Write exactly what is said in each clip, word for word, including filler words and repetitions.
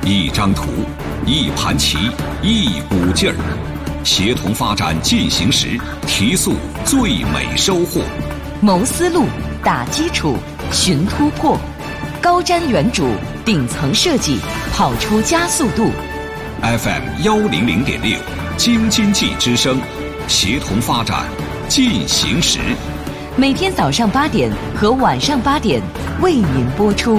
一张图，一盘棋，一股劲儿，协同发展进行时，提速最美收获。 谋思路，打基础，寻突破，高瞻远瞩，顶层设计，跑出加速度。 F M 幺零零点六，京津冀之声，协同发展进行时。 每天早上八点和晚上八点为您播出。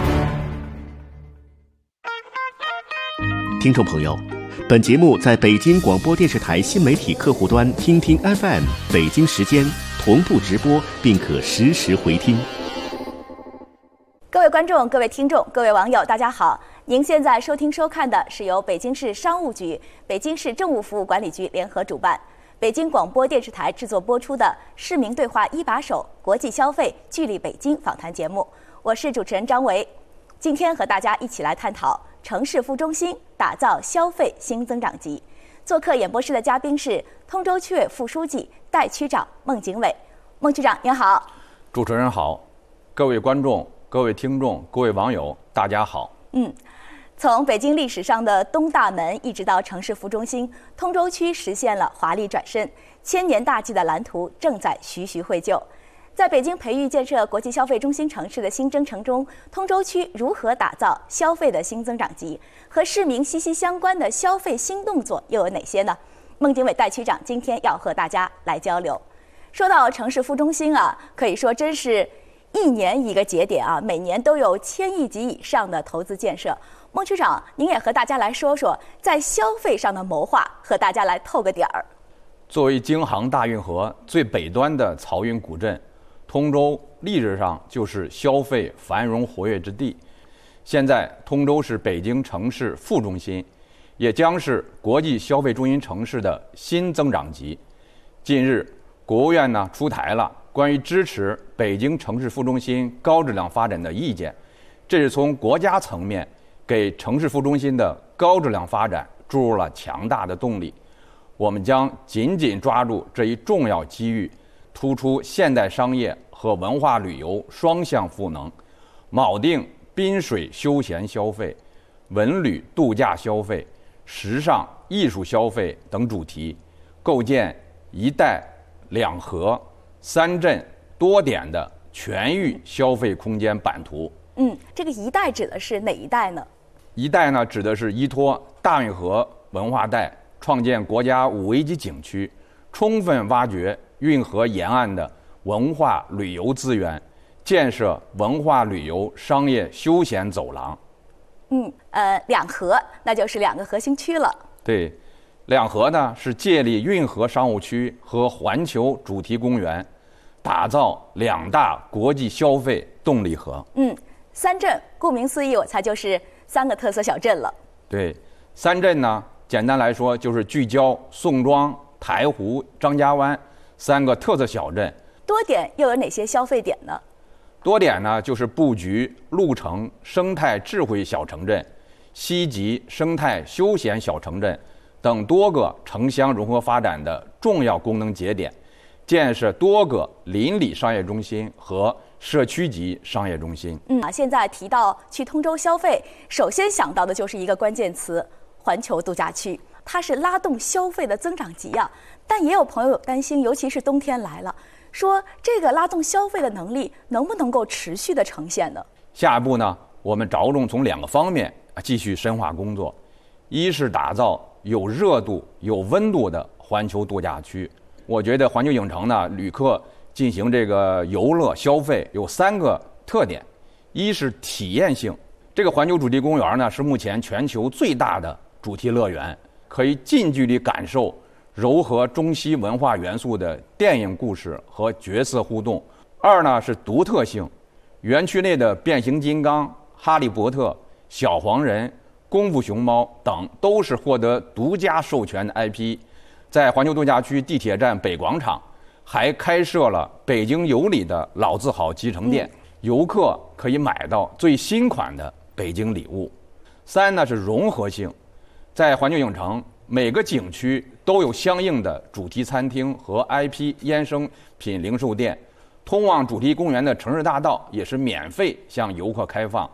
听众朋友，本节目在北京广播电视台新媒体客户端听听 F M 北京时间同步直播，并可实时回听。 各位观众、各位听众、各位网友，大家好！您现在收听收看的是由北京市商务局、北京市政务服务管理局联合主办，北京广播电视台制作播出的《市民对话一把手》国际消费聚力北京访谈节目。我是主持人张维，今天和大家一起来探讨城市副中心打造消费新增长极。做客演播室的嘉宾是通州区委副书记、代区长孟景伟。孟区长您好。 主持人好，各位观众、各位听众、各位网友，大家好。 嗯。从北京历史上的东大门一直到城市副中心，通州区实现了华丽转身，千年大计的蓝图正在徐徐绘就。在北京培育建设国际消费中心城市的新征程中，通州区如何打造消费的新增长极？和市民息息相关的消费新动作又有哪些呢？孟景伟代区长今天要和大家来交流。说到城市副中心啊，可以说真是一年一个节点啊，每年都有千亿级以上的投资建设。孟区长，您也和大家来说说在消费上的谋划，和大家来透个点儿。 作为京杭大运河最北端的漕运古镇，通州历史上就是消费繁荣活跃之地。现在通州是北京城市副中心，也将是国际消费中心城市的新增长极。近日，国务院呢出台了关于支持北京城市副中心高质量发展的意见，这是从国家层面给城市副中心的高质量发展注入了强大的动力。我们将紧紧抓住这一重要机遇，突出现代商业和文化旅游双向赋能，铆定滨水休闲消费、文旅度假消费、时尚艺术消费等主题，构建一带两河三镇多点的全域消费空间版图。 嗯，这个一带指的是哪一带呢？ 一带呢，指的是依托大运河文化带，创建国家五 A 级景区，充分挖掘运河沿岸的文化旅游资源，建设文化旅游商业休闲走廊。 嗯，呃，两河那就是两个核心区了。 对，两河呢是借力运河商务区和环球主题公园，打造两大国际消费动力河。 嗯，三镇顾名思义，我猜就是三个特色小镇了。 对，三镇呢，简单来说就是聚焦宋庄、台湖、张家湾三个特色小镇。 多点又有哪些消费点呢？ 多点呢，就是布局鹿城生态智慧小城镇、西极生态休闲小城镇等多个城乡融合发展的重要功能节点，建设多个邻里商业中心和社区级商业中心。 嗯啊，现在提到去通州消费，首先想到的就是一个关键词：环球度假区。它是拉动消费的增长极啊，但也有朋友担心，尤其是冬天来了，说这个拉动消费的能力能不能够持续的呈现呢？ 下一步呢，我们着重从两个方面继续深化工作，一是打造有热度、有温度的环球度假区。我觉得环球影城呢，旅客进行这个游乐消费有三个特点：一是体验性，这个环球主题公园呢是目前全球最大的主题乐园，可以近距离感受糅合中西文化元素的电影故事和角色互动。二呢是独特性，园区内的变形金刚、哈利波特、小黄人、功夫熊猫等都是获得独家授权的 I P。 在环球度假区地铁站北广场还开设了北京有礼的老字号集成店，游客可以买到最新款的北京礼物。三呢是融合性，在环球影城每个景区都有相应的主题餐厅和 I P 衍生品零售店，通往主题公园的城市大道也是免费向游客开放。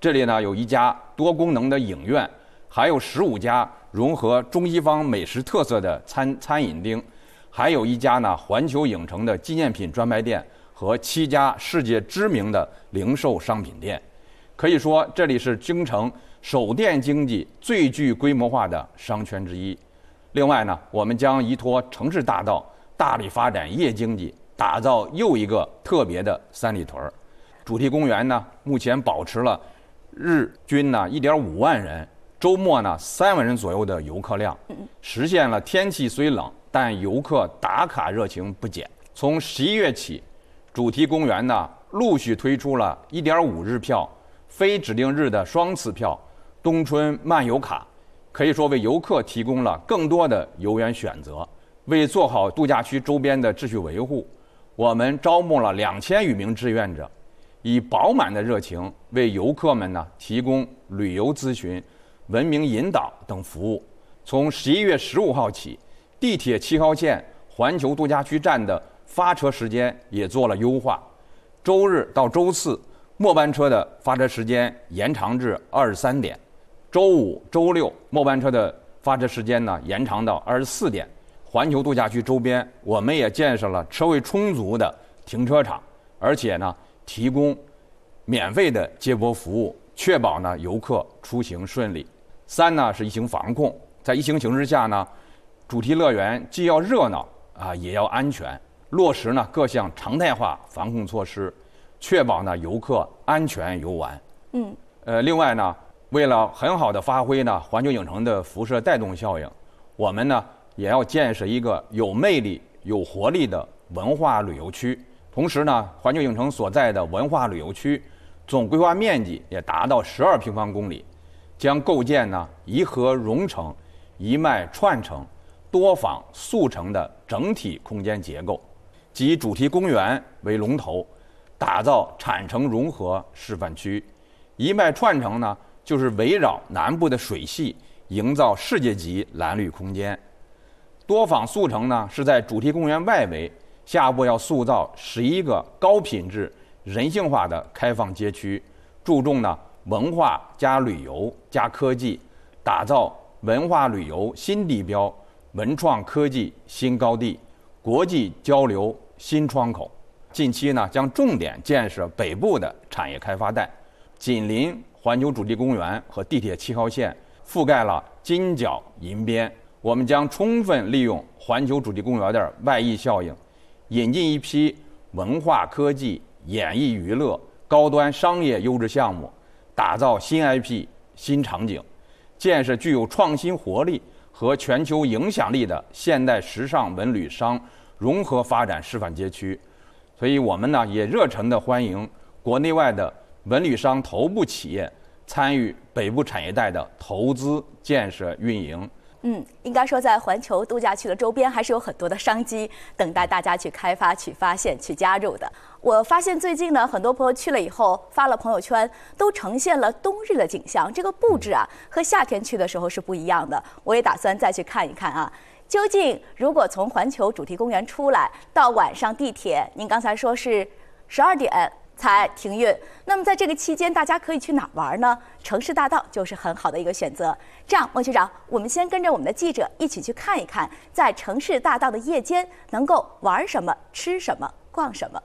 这里呢有一家多功能的影院，还有十五家融合中西方美食特色的餐餐饮厅，还有一家呢环球影城的纪念品专卖店和七家世界知名的零售商品店。可以说，这里是京城首店经济最具规模化的商圈之一。另外呢，我们将依托城市大道，大力发展夜经济，打造又一个特别的三里屯。主题公园呢，目前保持了日均呢一点五万人，周末呢三万人左右的游客量，实现了天气虽冷，但游客打卡热情不减。从十一月起，主题公园呢陆续推出了一点五日票、非指定日的双次票、冬春漫游卡，可以说为游客提供了更多的游园选择。为做好度假区周边的秩序维护，我们招募了两千余名志愿者，以饱满的热情为游客们呢提供旅游咨询、文明引导等服务。从十一月十五号起，地铁七号线环球度假区站的发车时间也做了优化，周日到周四末班车的发车时间延长至二十三点，周五、周六末班车的发车时间呢延长到二十四点。环球度假区周边，我们也建设了车位充足的停车场，而且呢提供免费的接驳服务，确保呢游客出行顺利。三呢是疫情防控，在疫情形势下呢，主题乐园既要热闹啊，也要安全，落实呢各项常态化防控措施，确保呢游客安全游玩。 嗯， 呃，另外呢，为了很好的发挥呢环球影城的辐射带动效应，我们呢也要建设一个有魅力、有活力的文化旅游区。同时呢，环球影城所在的文化旅游区总规划面积也达到十二平方公里，将构建呢颐和融城、一脉串城、多坊速成的整体空间结构，即主题公园为龙头，打造产城融合示范区。一脉串城呢，就是围绕南部的水系，营造世界级蓝绿空间。多坊速成呢，是在主题公园外围，下一步要塑造十一个高品质、人性化的开放街区，注重呢文化加旅游加科技，打造文化旅游新地标、文创科技新高地、国际交流新窗口。近期呢，将重点建设北部的产业开发带，紧邻环球主题公园和地铁七号线，覆盖了金角银边。我们将充分利用环球主题公园的外溢效应，引进一批文化科技、演艺娱乐、高端商业优质项目，打造新 I P、新场景，建设具有创新活力和全球影响力的现代时尚文旅商融合发展示范街区。所以我们呢也热忱地欢迎国内外的文旅商头部企业参与北部产业带的投资、建设、运营。 嗯，应该说在环球度假区的周边还是有很多的商机等待大家去开发、去发现、去加入的。我发现最近呢，很多朋友去了以后发了朋友圈，都呈现了冬日的景象，这个布置啊和夏天去的时候是不一样的。我也打算再去看一看啊。究竟如果从环球主题公园出来到晚上地铁，您刚才说是十二点才停运，那么在这个期间大家可以去哪儿玩呢？城市大道就是很好的一个选择。这样，孟局长，我们先跟着我们的记者一起去看一看，在城市大道的夜间能够玩什么、吃什么、逛什么。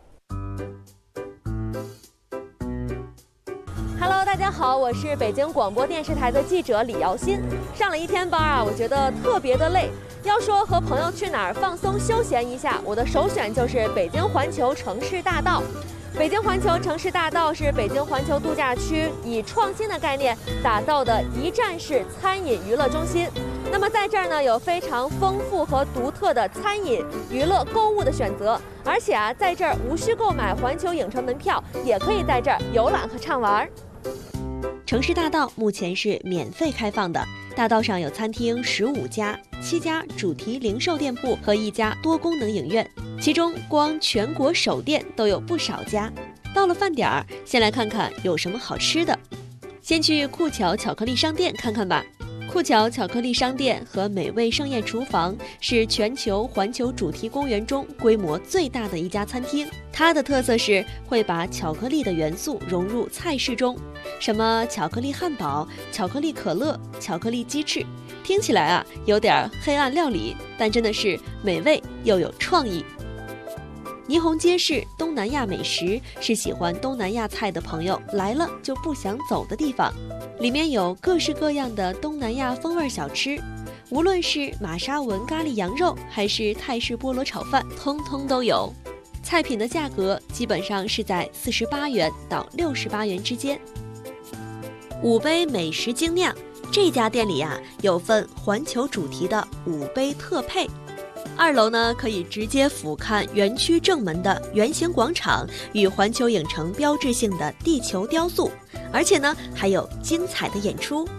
Hello， 大家好，我是北京广播电视台的记者李瑶欣。上了一天班啊，我觉得特别的累。要说和朋友去哪儿放松休闲一下，我的首选就是北京环球城市大道。北京环球城市大道是北京环球度假区以创新的概念打造的一站式餐饮娱乐中心。那么在这儿呢，有非常丰富和独特的餐饮、娱乐、购物的选择，而且啊，在这儿无需购买环球影城门票，也可以在这儿游览和畅玩。 城市大道目前是免费开放的，大道上有餐厅十五家、七家主题零售店铺和一家多功能影院，其中光全国首店都有不少家。到了饭点儿，先来看看有什么好吃的。先去酷巧巧克力商店看看吧。 酷巧巧克力商店和美味盛宴厨房是全球环球主题公园中规模最大的一家餐厅。它的特色是会把巧克力的元素融入菜式中，什么巧克力汉堡、巧克力可乐、巧克力鸡翅，听起来啊有点黑暗料理，但真的是美味又有创意。霓虹街是东南亚美食，是喜欢东南亚菜的朋友来了就不想走的地方。里面有各式各样的东南亚风味小吃，无论是玛莎文咖喱羊肉，还是泰式菠萝炒饭，通通都有。菜品的价格基本上是在四十八元到六十八元之间。五杯美食精酿，这家店里啊有份环球主题的五杯特配。二楼呢可以直接俯瞰园区正门的圆形广场与环球影城标志性的地球雕塑，而且呢还有精彩的演出。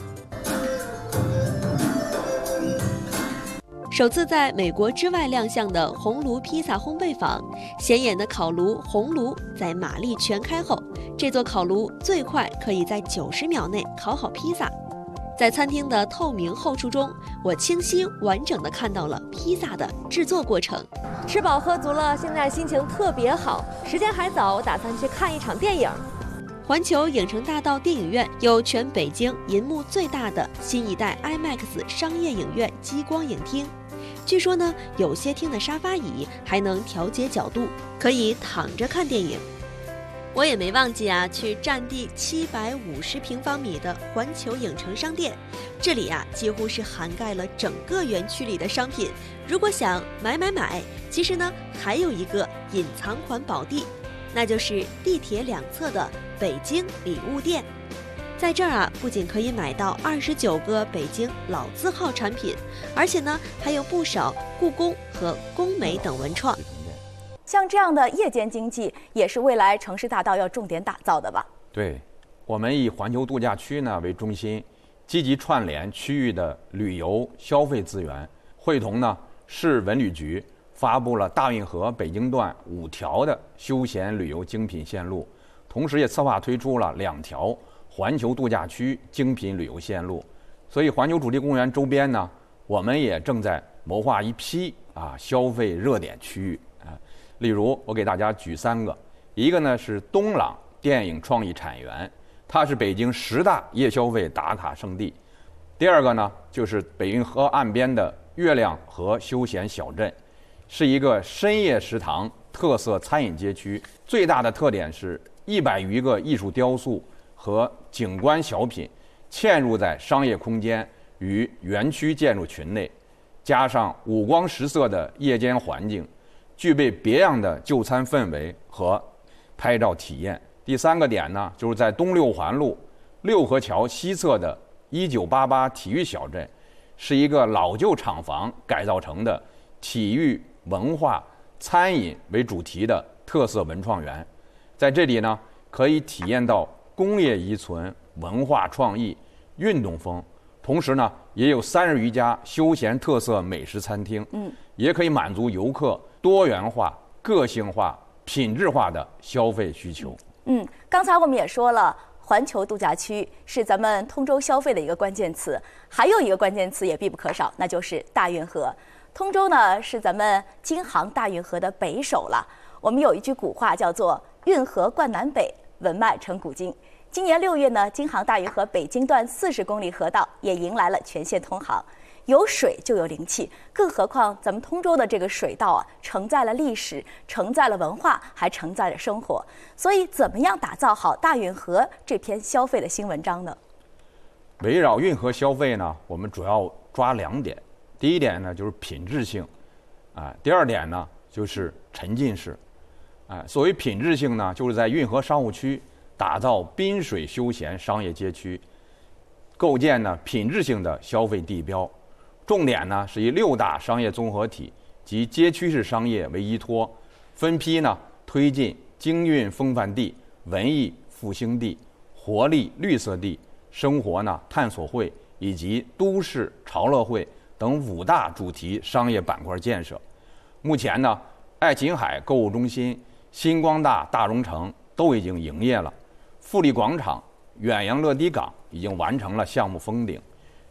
首次在美国之外亮相的红炉披萨烘焙坊，显眼的烤炉红炉在马力全开后，这座烤炉最快可以在九十秒内烤好披萨。在餐厅的透明后厨中，我清晰完整地看到了披萨的制作过程。 吃饱喝足了，现在心情特别好，时间还早，我打算去看一场电影。 环球影城大道电影院有全北京银幕最大的新一代 IMAX 商业影院激光影厅，据说呢，有些厅的沙发椅还能调节角度，可以躺着看电影。我也没忘记啊，去占地七百五十平方米的环球影城商店，这里啊几乎是涵盖了整个园区里的商品。如果想买买买，其实呢还有一个隐藏款宝地，那就是地铁两侧的北京礼物店。在这儿啊，不仅可以买到二十九个北京老字号产品，而且呢还有不少故宫和工美等文创。 像这样的夜间经济，也是未来城市大道要重点打造的吧？ 对，我们以环球度假区呢为中心，积极串联区域的旅游消费资源，会同呢市文旅局发布了大运河北京段五条的休闲旅游精品线路，同时也策划推出了两条环球度假区精品旅游线路。所以环球主题公园周边呢，我们也正在谋划一批啊消费热点区域啊。例如，我给大家举三个，一个呢是东朗电影创意产园，它是北京十大夜消费打卡胜地；第二个呢就是北运河岸边的月亮河休闲小镇，是一个深夜食堂特色餐饮街区，最大的特点是一百余个艺术雕塑和景观小品嵌入在商业空间与园区建筑群内，加上五光十色的夜间环境，具备别样的就餐氛围和拍照体验。第三个点呢，就是在东六环路六合桥西侧的一九八八体育小镇，是一个老旧厂房改造成的体育文化餐饮为主题的特色文创园。在这里呢，可以体验到工业遗存、文化创意、运动风，同时呢，也有三十余家休闲特色美食餐厅，嗯，也可以满足游客多元化、个性化、品质化的消费需求。 嗯，刚才我们也说了，环球度假区是咱们通州消费的一个关键词，还有一个关键词也必不可少，那就是大运河。通州呢是咱们京杭大运河的北首了。我们有一句古话叫做“运河贯南北，文脉成古今”。今年六月呢，京杭大运河北京段四十公里河道也迎来了全线通航。有水就有灵气，更何况咱们通州的这个水道啊，承载了历史，承载了文化，还承载了生活。所以，怎么样打造好大运河这篇消费的新文章呢？ 围绕运河消费呢，我们主要抓两点。第一点呢，就是品质性，啊；第二点呢，就是沉浸式。啊，所谓品质性呢，就是在运河商务区打造滨水休闲商业街区，构建呢品质性的消费地标。重点呢是以六大商业综合体及街区式商业为依托，分批呢推进京韵风范地、文艺复兴地、活力绿色地、生活呢探索会以及都市潮乐会等五大主题商业板块建设。目前呢，爱琴海购物中心、星光大大融城都已经营业了，富力广场、远洋乐迪港已经完成了项目封顶。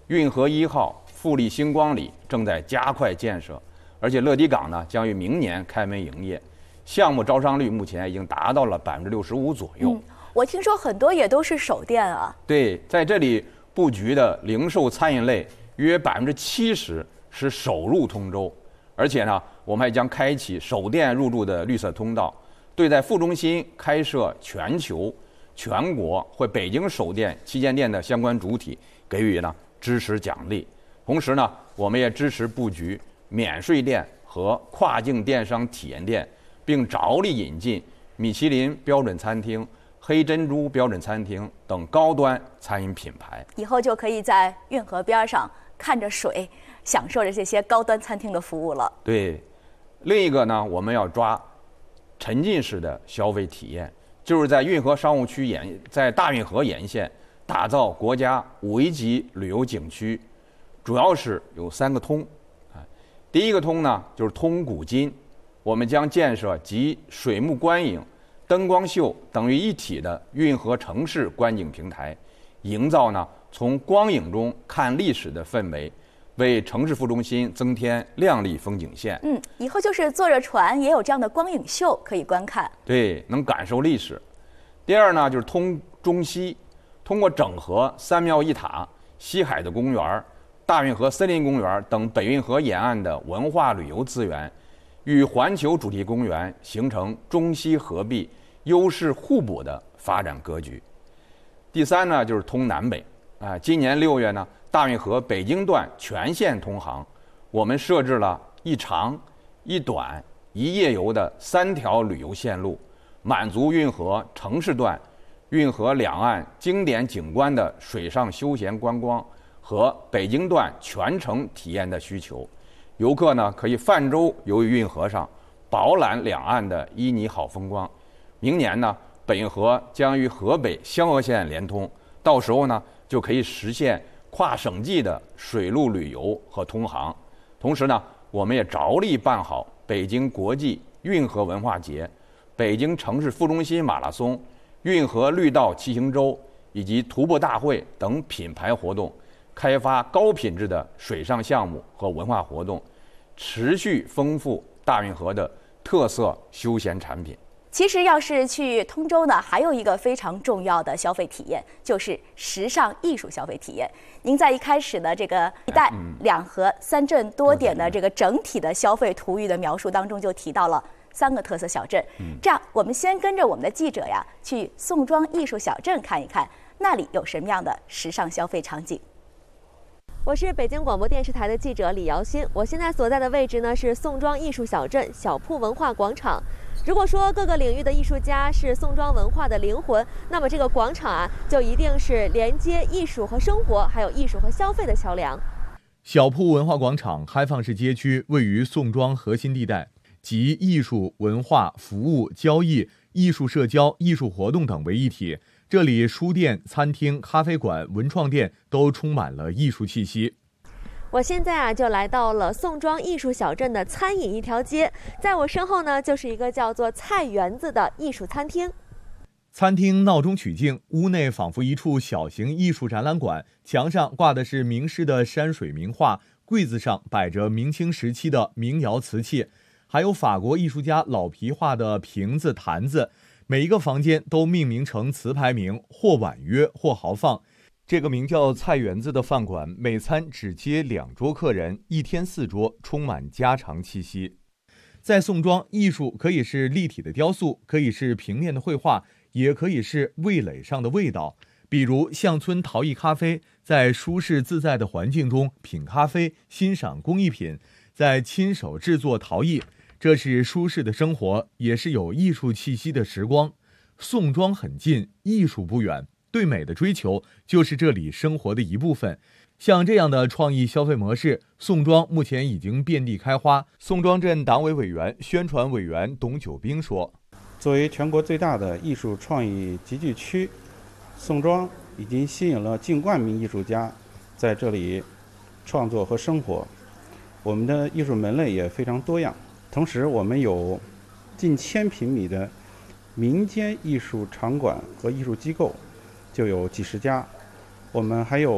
运河一号、富力星光里正在加快建设，而且乐迪港呢将于明年开门营业。项目招商率目前已经达到了百分之六十五左右。 嗯，我听说很多也都是首店啊。 对，在这里布局的零售餐饮类约百分之七十是首入通州，而且呢，我们还将开启首店入驻的绿色通道，对在副中心开设全球、全国或北京首店、旗舰店的相关主体给予呢支持奖励。同时呢，我们也支持布局免税店和跨境电商体验店，并着力引进米其林标准餐厅、黑珍珠标准餐厅等高端餐饮品牌。 以后就可以在运河边上看着水，享受着这些高端餐厅的服务了。 对，另一个呢，我们要抓沉浸式的消费体验，就是在运河商务区沿，在大运河沿线打造国家五 A 级旅游景区，主要是有三个通。啊，第一个通呢，就是通古今。我们将建设集水幕观影、灯光秀等于一体的运河城市观景平台，营造呢从光影中看历史的氛围，为城市副中心增添亮丽风景线。 嗯，以后就是坐着船也有这样的光影秀可以观看。 对，能感受历史。第二呢，就是通中西，通过整合三庙一塔、西海的公园、大运河森林公园等北运河沿岸的文化旅游资源，与环球主题公园形成中西合璧、优势互补的发展格局。第三呢，就是通南北。啊，今年六月呢，大运河北京段全线通航，我们设置了一长、一短、一夜游的三条旅游线路，满足运河城市段、运河两岸经典景观的水上休闲观光和北京段全程体验的需求。游客呢可以泛舟游于运河上，饱览两岸的旖旎好风光。明年呢，北运河将与河北襄鄂线连通，到时候呢就可以实现跨省际的水陆旅游和通航。同时呢，我们也着力办好北京国际运河文化节、北京城市副中心马拉松、运河绿道骑行周以及徒步大会等品牌活动，开发高品质的水上项目和文化活动，持续丰富大运河的特色休闲产品。 其实要是去通州呢，还有一个非常重要的消费体验，就是时尚艺术消费体验。您在一开始的这个一带两河三镇多点的这个整体的消费图域的描述当中，就提到了三个特色小镇。这样，我们先跟着我们的记者呀，去宋庄艺术小镇看一看，那里有什么样的时尚消费场景。 我是北京广播电视台的记者李瑶欣，我现在所在的位置呢是宋庄艺术小镇小铺文化广场。如果说各个领域的艺术家是宋庄文化的灵魂，那么这个广场啊，就一定是连接艺术和生活，还有艺术和消费的桥梁。 小铺文化广场开放式街区位于宋庄核心地带，集艺术、文化、服务、交易、艺术社交、艺术活动等为一体。这里书店、餐厅、咖啡馆、文创店都充满了艺术气息。 我现在啊就来到了宋庄艺术小镇的餐饮一条街，在我身后呢就是一个叫做菜园子的艺术餐厅。 餐厅闹中取静，屋内仿佛一处小型艺术展览馆，墙上挂的是名师的山水名画，柜子上摆着明清时期的民窑瓷器，还有法国艺术家老皮画的瓶子、坛子。每一个房间都命名成词牌名，或婉约，或豪放。这个名叫菜园子的饭馆，每餐只接两桌客人，一天四桌，充满家常气息。在宋庄，艺术可以是立体的雕塑，可以是平面的绘画，也可以是味蕾上的味道。比如巷村陶艺咖啡，在舒适自在的环境中品咖啡，欣赏工艺品，在亲手制作陶艺。这是舒适的生活，也是有艺术气息的时光。宋庄很近，艺术不远，对美的追求就是这里生活的一部分。像这样的创意消费模式，宋庄目前已经遍地开花。宋庄镇党委委员、宣传委员董九兵说：“ 作为全国最大的艺术创意集聚区，宋庄已经吸引了近万名艺术家在这里创作和生活。我们的艺术门类也非常多样。同时，我们有近千平米的民间艺术场馆和艺术机构，就有几十家。我们还有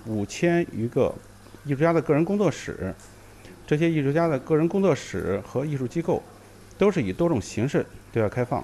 五千余个艺术家的个人工作室。这些艺术家的个人工作室和艺术机构都是以多种形式对外开放。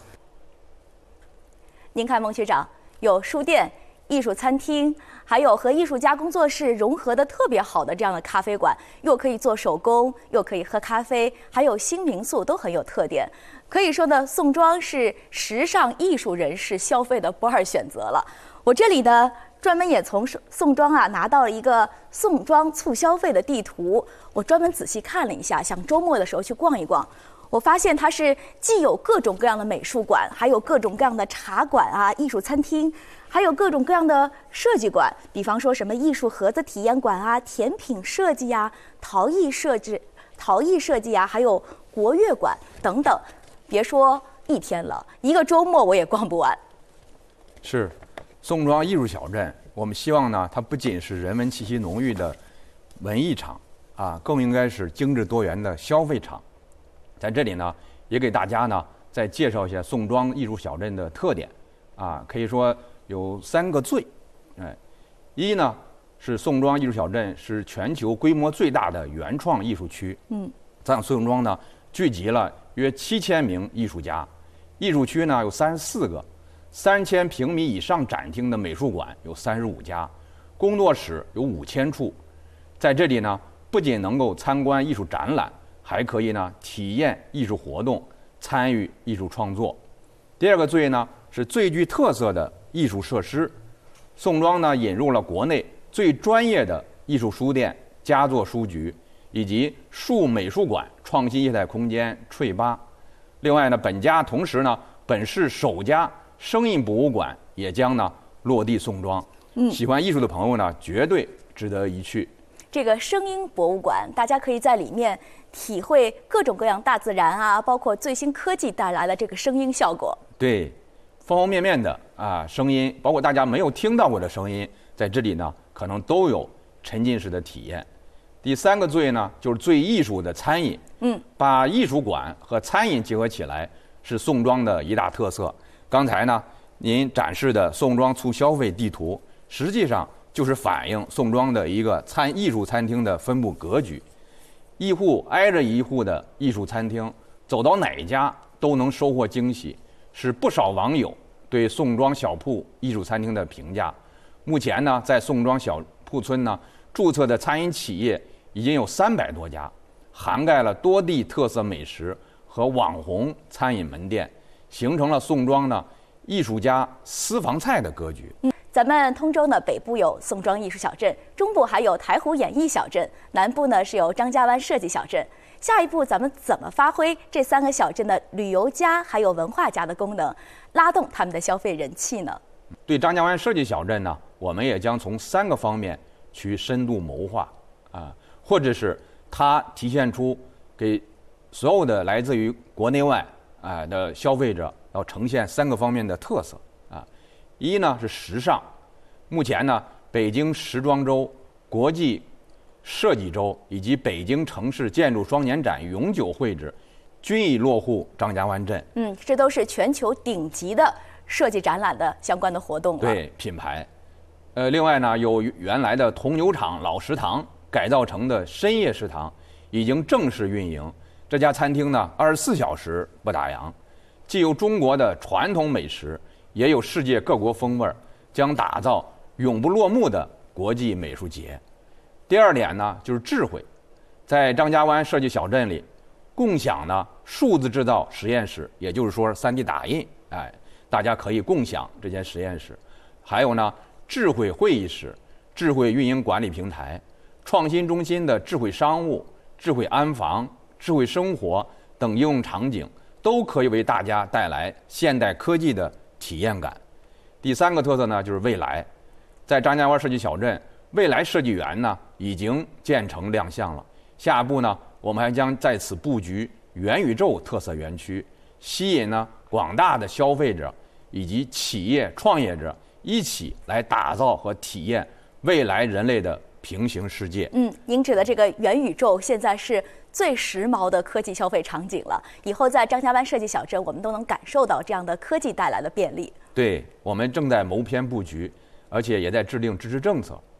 您看，孟学长，有书店、艺术餐厅，还有和艺术家工作室融合的特别好的这样的咖啡馆，又可以做手工，又可以喝咖啡，还有新民宿，都很有特点。可以说呢，宋庄是时尚艺术人士消费的不二选择了。我这里呢，专门也从宋庄啊拿到了一个宋庄促消费的地图，我专门仔细看了一下，想周末的时候去逛一逛。我发现它是既有各种各样的美术馆，还有各种各样的茶馆啊、艺术餐厅，还有各种各样的设计馆，比方说什么艺术盒子体验馆啊、甜品设计呀、陶艺设计、陶艺设计啊，还有国乐馆等等。别说一天了，一个周末我也逛不完。 是，宋庄艺术小镇，我们希望呢，它不仅是人文气息浓郁的文艺场啊，更应该是精致多元的消费场。在这里呢，也给大家呢再介绍一下宋庄艺术小镇的特点，啊，可以说有三个最，哎，一呢是宋庄艺术小镇是全球规模最大的原创艺术区， 嗯， 在宋庄呢聚集了约七千名艺术家，艺术区呢有三十四个，三千平米以上展厅的美术馆有三十五家，工作室有五千处，在这里呢不仅能够参观艺术展览，还可以呢体验艺术活动，参与艺术创作。第二个最呢是最具特色的艺术设施。宋庄呢引入了国内最专业的艺术书店佳作书局，以及数美术馆创新业态空间翠吧。另外呢，本家同时呢本市首家声音博物馆也将呢落地宋庄。嗯，喜欢艺术的朋友呢绝对值得一去。 这个声音博物馆，大家可以在里面体会各种各样大自然啊，包括最新科技带来的这个声音效果。 对，方方面面的啊声音，包括大家没有听到过的声音，在这里呢可能都有沉浸式的体验。第三个最呢，就是最艺术的餐饮。 嗯， 把艺术馆和餐饮结合起来，是宋庄的一大特色。刚才呢，您展示的宋庄促消费地图，实际上就是反映宋庄的一个餐艺术餐厅的分布格局。一户挨着一户的艺术餐厅，走到哪家都能收获惊喜，是不少网友对宋庄小铺艺术餐厅的评价。目前呢，在宋庄小铺村呢，注册的餐饮企业已经有三百多家，涵盖了多地特色美食和网红餐饮门店，形成了宋庄呢艺术家私房菜的格局。 嗯，咱们通州呢，北部有宋庄艺术小镇，中部还有台湖演艺小镇，南部呢是有张家湾设计小镇。下一步咱们怎么发挥这三个小镇的旅游家还有文化家的功能，拉动他们的消费人气呢？ 对张家湾设计小镇呢，我们也将从三个方面去深度谋划啊，或者是它体现出给所有的来自于国内外啊的消费者要呈现三个方面的特色啊。一呢是时尚，目前呢北京时装周、国际设计周以及北京城市建筑双年展永久会址均已落户张家湾镇。 嗯，这都是全球顶级的设计展览的相关的活动了。 对，品牌。呃，另外呢，有原来的铜牛厂老食堂改造成的深夜食堂已经正式运营。这家餐厅呢，二十四小时不打烊，既有中国的传统美食，也有世界各国风味，将打造永不落幕的国际美术节。第二点呢，就是智慧，在张家湾设计小镇里，共享呢数字制造实验室，也就是说 三 D 打印，哎，大家可以共享这间实验室。还有呢，智慧会议室、智慧运营管理平台、创新中心的智慧商务、智慧安防、智慧生活等应用场景，都可以为大家带来现代科技的体验感。第三个特色呢，就是未来，在张家湾设计小镇，未来设计园呢已经建成亮相了。下一步呢，我们还将在此布局元宇宙特色园区，吸引呢广大的消费者以及企业创业者一起来打造和体验未来人类的平行世界。 嗯，您指的这个元宇宙现在是最时髦的科技消费场景了。以后在张家湾设计小镇，我们都能感受到这样的科技带来的便利。 对，我们正在谋篇布局，而且也在制定支持政策，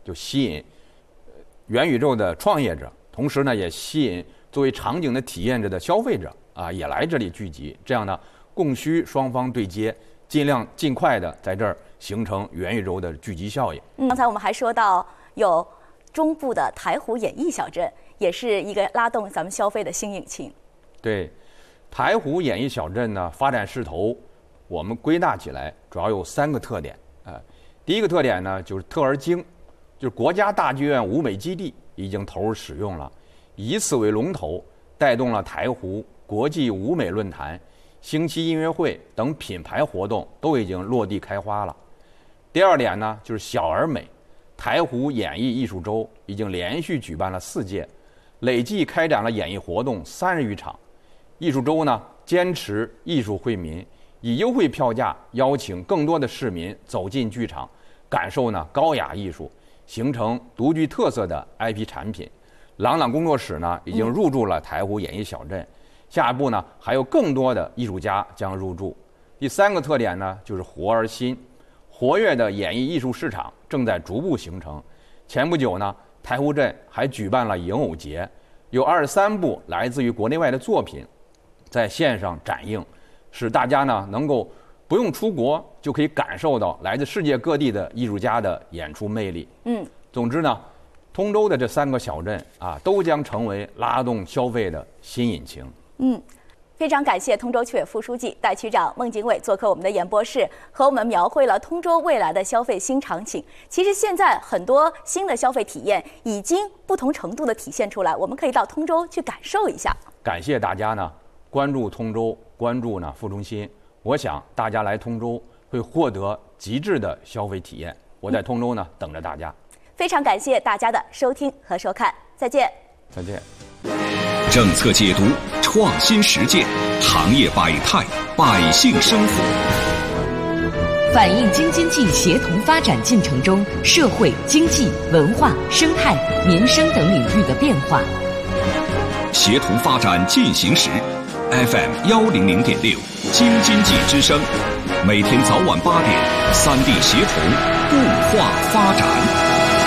就吸引元宇宙的创业者，同时呢也吸引作为场景的体验者的消费者啊也来这里聚集，这样呢供需双方对接，尽量尽快的在这儿形成元宇宙的聚集效应。 嗯，刚才我们还说到有中部的台湖演艺小镇，也是一个拉动咱们消费的新引擎。 对，台湖演艺小镇呢发展势头，我们归纳起来主要有三个特点。呃，第一个特点呢就是特而精，就是国家大剧院舞美基地已经投入使用了，以此为龙头，带动了台湖国际舞美论坛、星期音乐会等品牌活动都已经落地开花了。第二点呢就是小而美，台湖演艺艺术周已经连续举办了四届，累计开展了演艺活动三十余场。艺术周呢坚持艺术惠民，以优惠票价邀请更多的市民走进剧场，感受呢高雅艺术，形成独具特色的 I P 产品。朗朗工作室呢已经入驻了台湖演艺小镇，下一步呢还有更多的艺术家将入驻。第三个特点呢就是活而新，活跃的演艺艺术市场正在逐步形成。前不久呢，台湖镇还举办了影偶节，有二十三部来自于国内外的作品在线上展映，使大家呢能够不用出国就可以感受到来自世界各地的艺术家的演出魅力。 嗯， 总之呢，通州的这三个小镇啊，都将成为拉动消费的新引擎。 嗯。非常感谢通州区委副书记、代区长孟经纬做客我们的演播室，和我们描绘了通州未来的消费新场景。其实现在很多新的消费体验已经不同程度的体现出来，我们可以到通州去感受一下。 感谢大家呢关注通州，关注呢副中心。我想大家来通州会获得极致的消费体验。我在通州呢、嗯、等着大家。 非常感谢大家的收听和收看，再见。 再见。 政策解读，创新实践，行业百态，百姓生活， 反映京津冀协同发展进程中社会、经济、文化、生态、民生等领域的变化。 协同发展进行时 ，F M 幺零零点六，京津冀之声，每天早晚八点，三地协同，固化发展。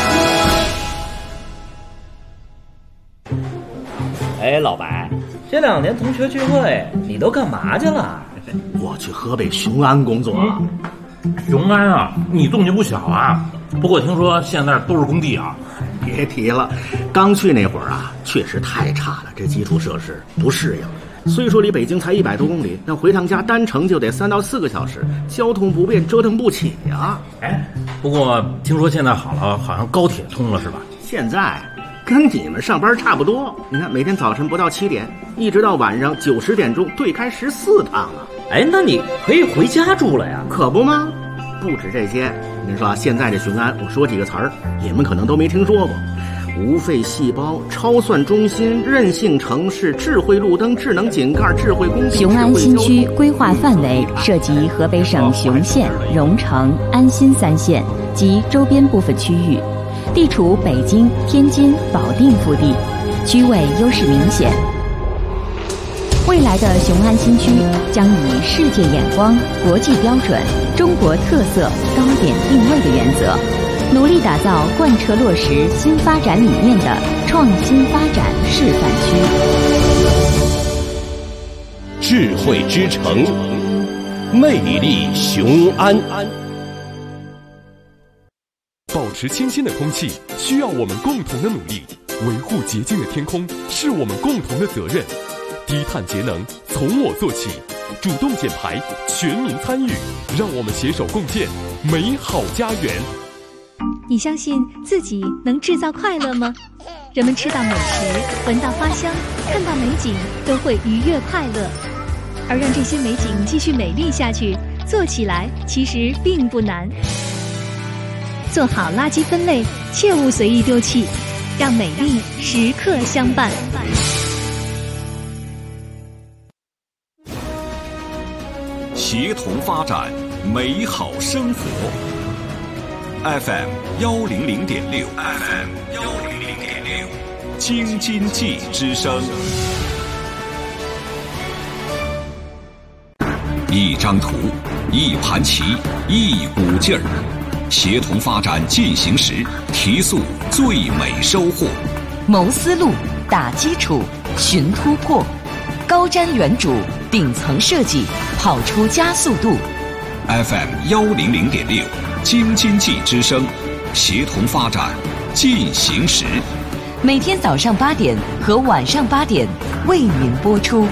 哎，老白，这两年同学聚会你都干嘛去了？ 我去河北雄安工作。 嗯、雄安啊，你动静不小啊。不过听说现在都是工地啊。 别提了，刚去那会儿啊，确实太差了，这基础设施不适应。虽说离北京才一百多公里，但回趟家单程就得三到四个小时，交通不便，折腾不起呀。 哎，不过听说现在好了，好像高铁通了是吧？ 现在跟你们上班差不多，你看每天早晨不到七点，一直到晚上九十点钟，对开十四趟啊！ 哎，那你可以回家住了呀？ 可不吗？不止这些，您说现在这雄安，我说几个词儿，你们可能都没听说过：无废细胞、超算中心、韧性城市、智慧路灯、智能井盖、智慧工地。 雄安新区规划范围涉及河北省雄县、荣成、安新三县及周边部分区域。地处北京、天津、保定腹地，区位优势明显。未来的雄安新区将以世界眼光、国际标准、中国特色高点定位的原则，努力打造贯彻落实新发展理念的创新发展示范区。 智慧之城，魅力雄安。 保持清新的空气需要我们共同的努力，维护洁净的天空是我们共同的责任。低碳节能从我做起，主动减排，全民参与，让我们携手共建美好家园。 你相信自己能制造快乐吗？人们吃到美食，闻到花香，看到美景，都会愉悦快乐。而让这些美景继续美丽下去，做起来其实并不难。做好垃圾分类，切勿随意丢弃，让美丽时刻相伴。 协同发展，美好生活。F M 幺零零点六 ，F M 幺零零点六，京津冀之声。一张图，一盘棋，一股劲儿。 协同发展进行时，提速最美收获。 谋思路，打基础，寻突破，高瞻远瞩，顶层设计，跑出加速度。 F M 幺零零点六，京津冀之声，协同发展进行时。 每天早上八点和晚上八点为您播出。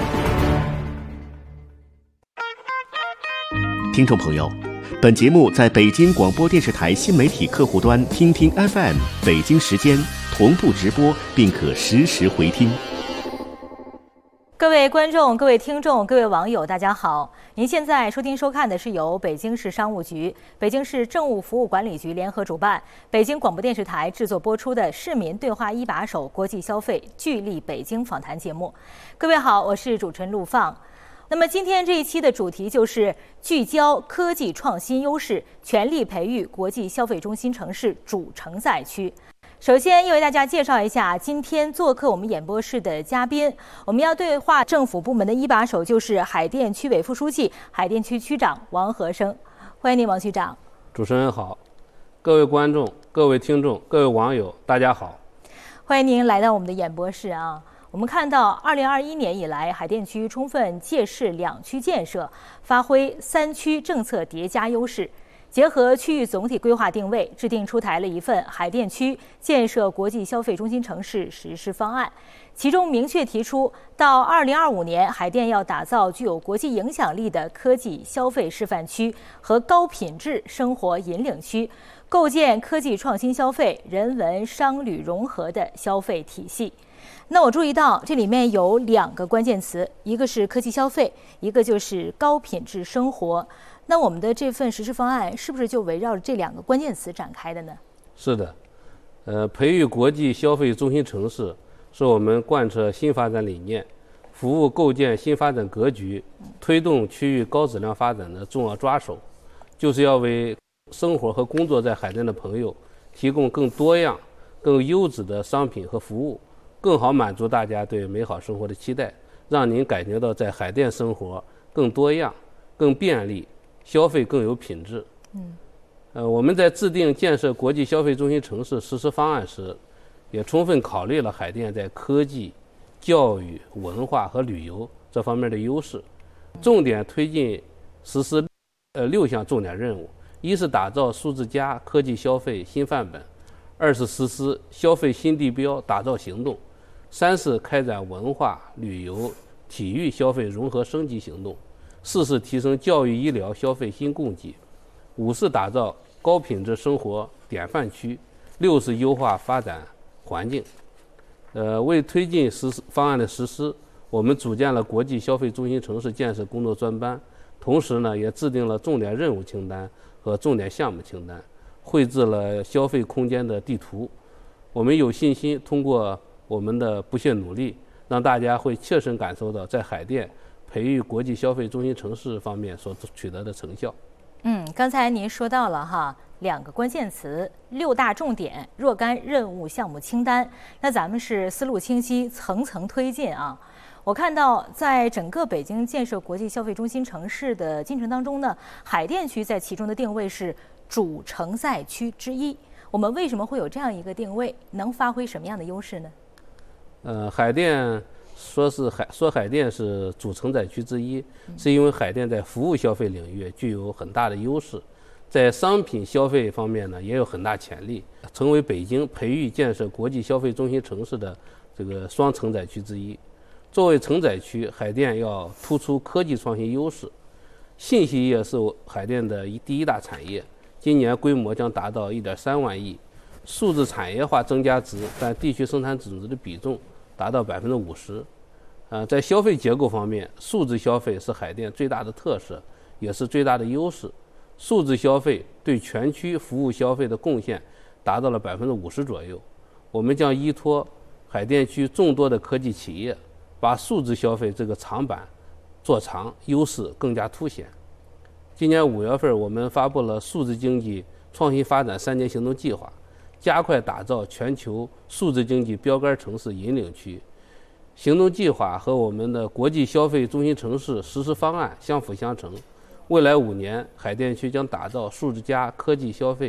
听众朋友，本节目在北京广播电视台新媒体客户端听听 F M 北京时间同步直播，并可实时回听。 各位观众、各位听众、各位网友，大家好！您现在收听收看的是由北京市商务局、北京市政务服务管理局联合主办，北京广播电视台制作播出的《市民对话一把手》国际消费聚力北京访谈节目。各位好，我是主持人陆放。那么今天这一期的主题就是聚焦科技创新优势，全力培育国际消费中心城市主承载区。首先要为大家介绍一下今天做客我们演播室的嘉宾，我们要对话政府部门的一把手，就是海淀区委副书记、海淀区区长王和生。欢迎您，王区长。 主持人好，各位观众、各位听众、各位网友，大家好。 欢迎您来到我们的演播室啊。我们看到二零二一年以来，海淀区充分借势两区建设，发挥三区政策叠加优势，结合区域总体规划定位，制定出台了一份海淀区建设国际消费中心城市实施方案。其中明确提出，到二零二五年，海淀要打造具有国际影响力的科技消费示范区和高品质生活引领区，构建科技创新消费、人文商旅融合的消费体系。那我注意到这里面有两个关键词，一个是科技消费，一个就是高品质生活。那我们的这份实施方案是不是就围绕着这两个关键词展开的呢？ 是的，呃，培育国际消费中心城市是我们贯彻新发展理念、服务构建新发展格局、推动区域高质量发展的重要抓手，就是要为生活和工作在海淀的朋友提供更多样、更优质的商品和服务，更好满足大家对美好生活的期待，让您感觉到在海淀生活更多样、更便利，消费更有品质。 嗯， 呃，我们在制定建设国际消费中心城市实施方案时，也充分考虑了海淀在科技、教育、文化和旅游这方面的优势，重点推进实施呃六项重点任务：一是打造数字加科技消费新范本；二是实施消费新地标打造行动；三是开展文化、旅游、体育消费融合升级行动；四是提升教育医疗消费新供给；五是打造高品质生活典范区；六是优化发展环境。呃，为推进实施方案的实施，我们组建了国际消费中心城市建设工作专班，同时呢，也制定了重点任务清单和重点项目清单，绘制了消费空间的地图。我们有信心通过我们的不懈努力，让大家会切身感受到在海淀培育国际消费中心城市方面所取得的成效。 嗯，刚才您说到了哈两个关键词，六大重点、若干任务项目清单。那咱们是思路清晰，层层推进啊。我看到在整个北京建设国际消费中心城市的进程当中呢，海淀区在其中的定位是主承载区之一。我们为什么会有这样一个定位？能发挥什么样的优势呢？ 呃，海淀说是海说海淀是主承载区之一，是因为海淀在服务消费领域具有很大的优势，在商品消费方面呢也有很大潜力，成为北京培育建设国际消费中心城市的这个双承载区之一。作为承载区，海淀要突出科技创新优势。信息业是海淀的一第一大产业，今年规模将达到 一点三万亿。数字产业化增加值占地区生产总值的比重达到百分之五十。呃，在消费结构方面，数字消费是海淀最大的特色，也是最大的优势。数字消费对全区服务消费的贡献达到了百分之五十左右。我们将依托海淀区众多的科技企业，把数字消费这个长板做长，优势更加凸显。今年五月份，我们发布了数字经济创新发展三年行动计划，加快打造全球数字经济标杆城市引领区。行动计划和我们的国际消费中心城市实施方案相辅相成。未来五年，海淀区将打造数字加科技消费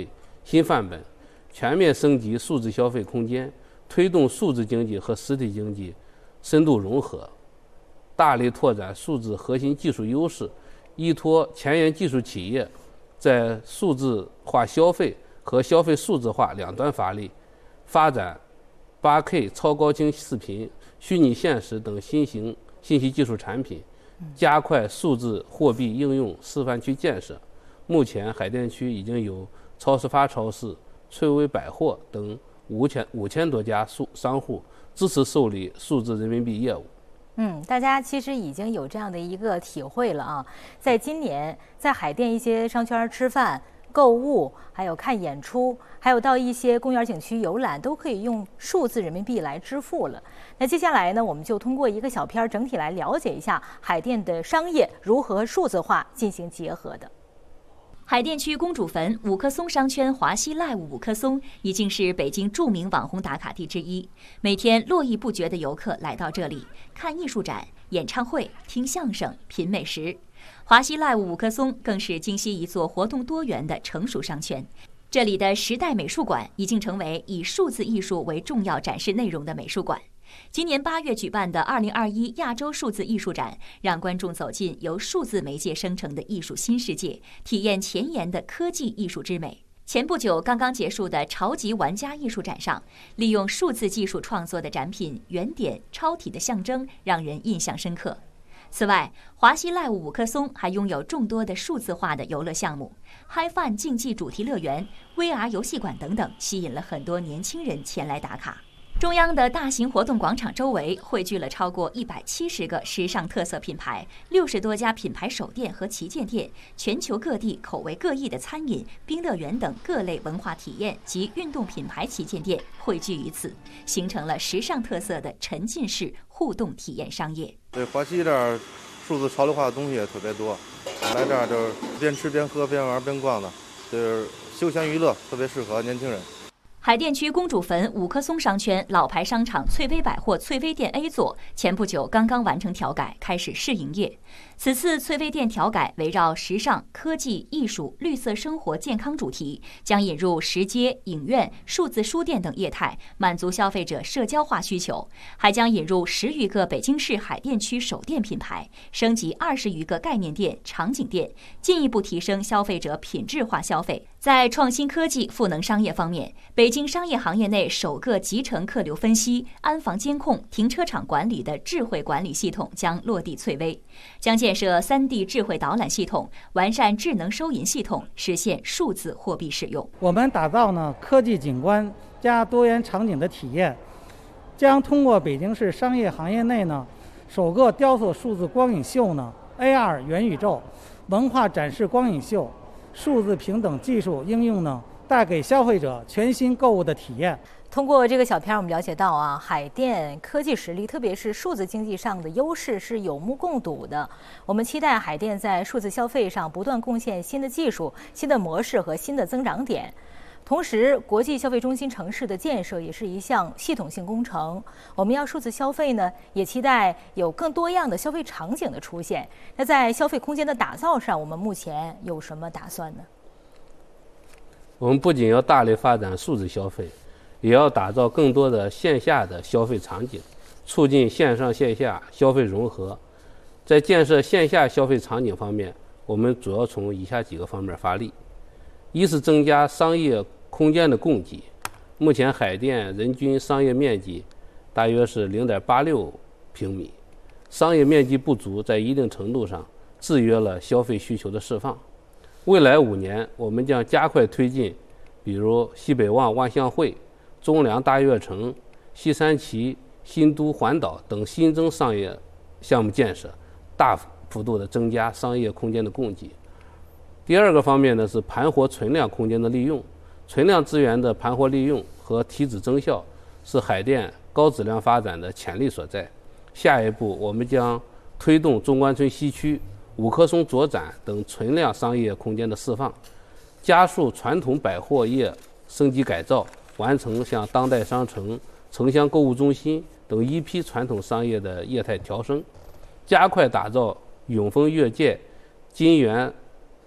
新范本，全面升级数字消费空间，推动数字经济和实体经济深度融合，大力拓展数字核心技术优势，依托前沿技术企业在数字化消费和消费数字化两端发力，发展 八K 超高清视频、虚拟现实等新型信息技术产品，加快数字货币应用示范区建设。目前，海淀区已经有超市发超市、翠微百货等五千五千多家数商户支持受理数字人民币业务。 嗯，大家其实已经有这样的一个体会了啊。在今年，在海淀一些商圈吃饭、购物，还有看演出，还有到一些公园景区游览，都可以用数字人民币来支付了。那接下来呢，我们就通过一个小片整体来了解一下海淀的商业如何数字化进行结合的。 海淀区公主坟五棵松商圈华西 Live 五棵松已经是北京著名网红打卡地之一，每天络绎不绝的游客来到这里看艺术展、演唱会、听相声、品美食。华西 Live 五棵松更是京西一座活动多元的成熟商圈。这里的时代美术馆已经成为以数字艺术为重要展示内容的美术馆。今年八月举办的二零二一亚洲数字艺术展，让观众走进由数字媒介生成的艺术新世界，体验前沿的科技艺术之美。前不久刚刚结束的超级玩家艺术展上，利用数字技术创作的展品圆点、超体的象征，让人印象深刻。此外，华西 Live 五棵松还拥有众多的数字化的游乐项目，HiFun 竞技主题乐园、V R 游戏馆等等，吸引了很多年轻人前来打卡。中央的大型活动广场周围汇聚了超过一百七十个时尚特色品牌，六十多家品牌手店和旗舰店，全球各地口味各异的餐饮、冰乐园等各类文化体验及运动品牌旗舰店汇聚于此，形成了时尚特色的沉浸式互动体验商业。 对，华西这儿数字潮流化的东西也特别多，来这儿就是边吃边喝边玩边逛的，就是休闲娱乐，特别适合年轻人。 海淀区公主坟五棵松商圈老牌商场翠微百货翠微店 A 座前不久刚刚完成调改，开始试营业。此次翠微店调改围绕时尚、科技、艺术、绿色生活、健康主题，将引入食街、影院、数字书店等业态，满足消费者社交化需求。还将引入十余个北京市海淀区首店品牌，升级二十余个概念店、场景店，进一步提升消费者品质化消费。在创新科技、赋能商业方面，北京商业行业内首个集成客流分析、安防监控、停车场管理的智慧管理系统将落地翠微，将建设 三 D 智慧导览系统，完善智能收银系统，实现数字货币使用。 我们打造呢科技景观加多元场景的体验，将通过北京市商业行业内呢首个雕塑数字光影秀呢 A R 元宇宙文化展示光影秀，数字平等技术应用呢，带给消费者全新购物的体验。 通过这个小片，我们了解到啊，海淀科技实力，特别是数字经济上的优势是有目共睹的。我们期待海淀在数字消费上不断贡献新的技术、新的模式和新的增长点。同时，国际消费中心城市的建设也是一项系统性工程。我们要数字消费呢，也期待有更多样的消费场景的出现。那在消费空间的打造上，我们目前有什么打算呢？ 我们不仅要大力发展数字消费，也要打造更多的线下的消费场景，促进线上线下消费融合。在建设线下消费场景方面，我们主要从以下几个方面发力：一是增加商业空间的供给。目前海淀人均商业面积大约是 零点八六平米，商业面积不足在一定程度上制约了消费需求的释放。未来五年，我们将加快推进，比如西北望万象汇、中粮大悦城、西三旗、新都环岛等新增商业项目建设，大幅度的增加商业空间的供给。第二个方面呢，是盘活存量空间的利用。存量资源的盘活利用和提质增效是海淀高质量发展的潜力所在。下一步，我们将推动中关村西区、五棵松左展等存量商业空间的释放，加速传统百货业升级改造，完成像当代商城、城乡购物中心等一批传统商业的业态调升，加快打造永丰越界、金源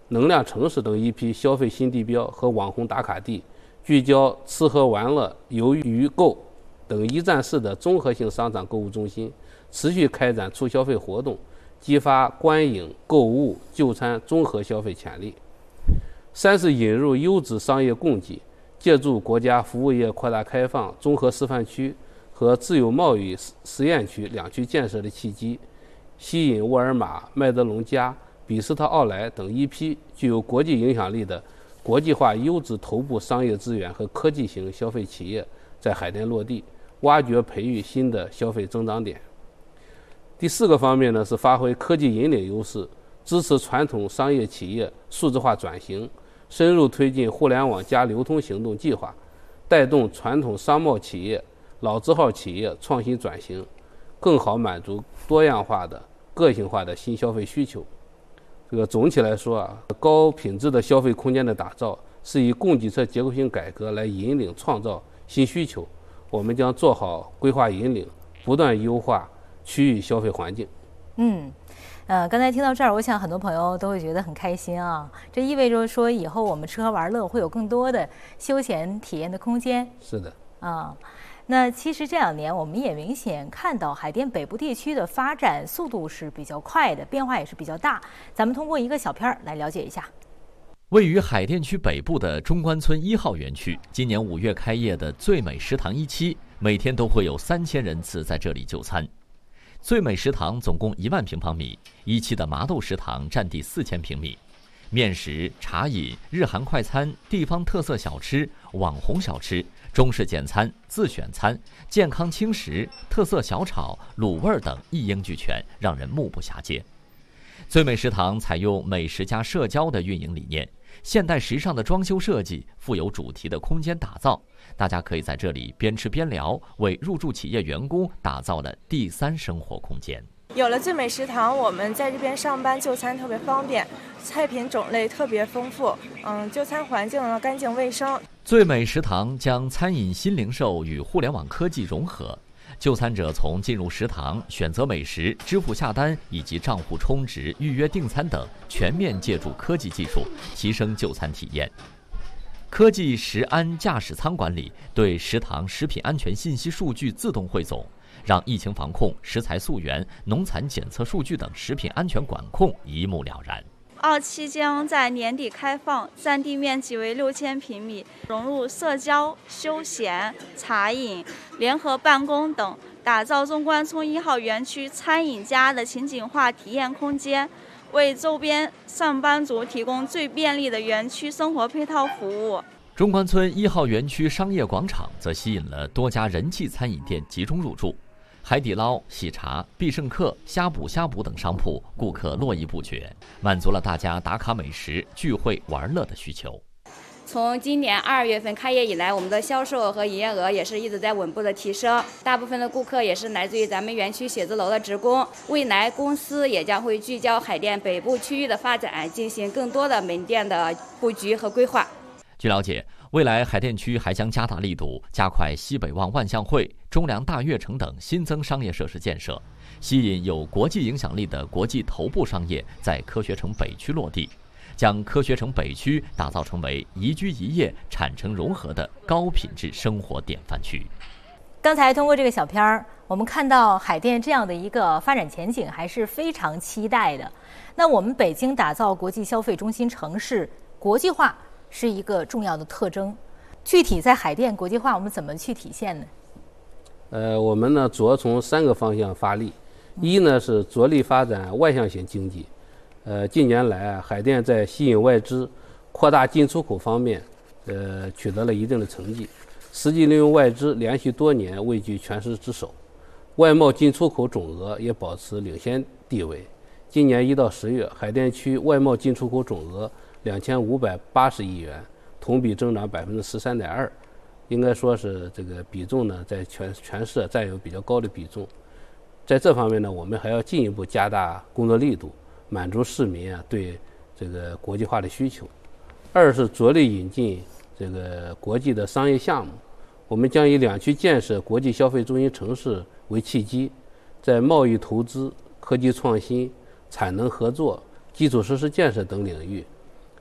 能量城市等一批消费新地标和网红打卡地，聚焦吃喝玩乐、游娱购等一站式的综合性商场购物中心，持续开展促消费活动，激发观影、购物、就餐综合消费潜力。三是引入优质商业供给，借助国家服务业扩大开放、综合示范区和自由贸易实验区两区建设的契机，吸引沃尔玛、麦德龙家、比斯特奥莱等一批具有国际影响力的国际化优质头部商业资源和科技型消费企业在海淀落地，挖掘培育新的消费增长点。第四个方面呢，是发挥科技引领优势，支持传统商业企业数字化转型，深入推进互联网加流通行动计划，带动传统商贸企业、老字号企业创新转型，更好满足多样化的、个性化的新消费需求。这个总体来说啊，高品质的消费空间的打造是以供给侧结构性改革来引领创造新需求。我们将做好规划引领，不断优化区域消费环境。 嗯，呃，刚才听到这儿，我想很多朋友都会觉得很开心啊。这意味着说，以后我们吃喝玩乐会有更多的休闲体验的空间。 是的， 啊。那其实这两年我们也明显看到海淀北部地区的发展速度是比较快的，变化也是比较大。咱们通过一个小片儿来了解一下。 位于海淀区北部的中关村一号园区，今年五月开业的最美食堂一期，每天都会有三千人次在这里就餐。最美食堂总共一万平方米，一期的麻豆食堂占地四千平米。面食、茶饮、日韩快餐、地方特色小吃、网红小吃、中式简餐、自选餐、健康轻食、特色小炒、卤味等一应俱全，让人目不暇接。最美食堂采用美食加社交的运营理念，现代时尚的装修设计，富有主题的空间打造，大家可以在这里边吃边聊，为入驻企业员工打造了第三生活空间。 有了最美食堂，我们在这边上班就餐特别方便，菜品种类特别丰富，嗯，就餐环境呢干净卫生。 最美食堂将餐饮新零售与互联网科技融合，就餐者从进入食堂、选择美食、支付下单以及账户充值、预约订餐等，全面借助科技技术提升就餐体验。科技食安驾驶舱管理对食堂食品安全信息数据自动汇总，让疫情防控、食材溯源、农残检测数据等食品安全管控一目了然。 二期将在年底开放，占地面积为六千平米，融入社交、休闲、茶饮、联合办公等，打造中关村一号园区餐饮家的情景化体验空间，为周边上班族提供最便利的园区生活配套服务。 中关村一号园区商业广场则吸引了多家人气餐饮店集中入驻。海底捞、喜茶、必胜客、呷哺呷哺等商铺，顾客络绎不绝，满足了大家打卡美食、聚会玩乐的需求。 从今年二月份开业以来，我们的销售和营业额也是一直在稳步的提升，大部分的顾客也是来自于咱们园区写字楼的职工。未来公司也将会聚焦海淀北部区域的发展，进行更多的门店的布局和规划。 据了解，未来海淀区还将加大力度，加快西北望万象汇、中粮大悦城等新增商业设施建设，吸引有国际影响力的国际头部商业在科学城北区落地，将科学城北区打造成为宜居宜业、产城融合的高品质生活典范区。 刚才通过这个小片儿，我们看到海淀这样的一个发展前景还是非常期待的。那我们北京打造国际消费中心城市，国际化是一个重要的特征。具体在海淀国际化，我们怎么去体现呢？ 呃，我们呢主要从三个方向发力。一呢是着力发展外向型经济。呃，近年来啊，海淀在吸引外资、扩大进出口方面，呃，取得了一定的成绩。实际利用外资连续多年位居全市之首，外贸进出口总额也保持领先地位。今年一到十月，海淀区外贸进出口总额两千五百八十亿元，同比增长百分之十三点二，应该说是这个比重呢，在全全市占有比较高的比重。在这方面呢，我们还要进一步加大工作力度，满足市民啊对这个国际化的需求。二是着力引进这个国际的商业项目，我们将以两区建设国际消费中心城市为契机，在贸易投资、科技创新、产能合作、基础设施建设等领域，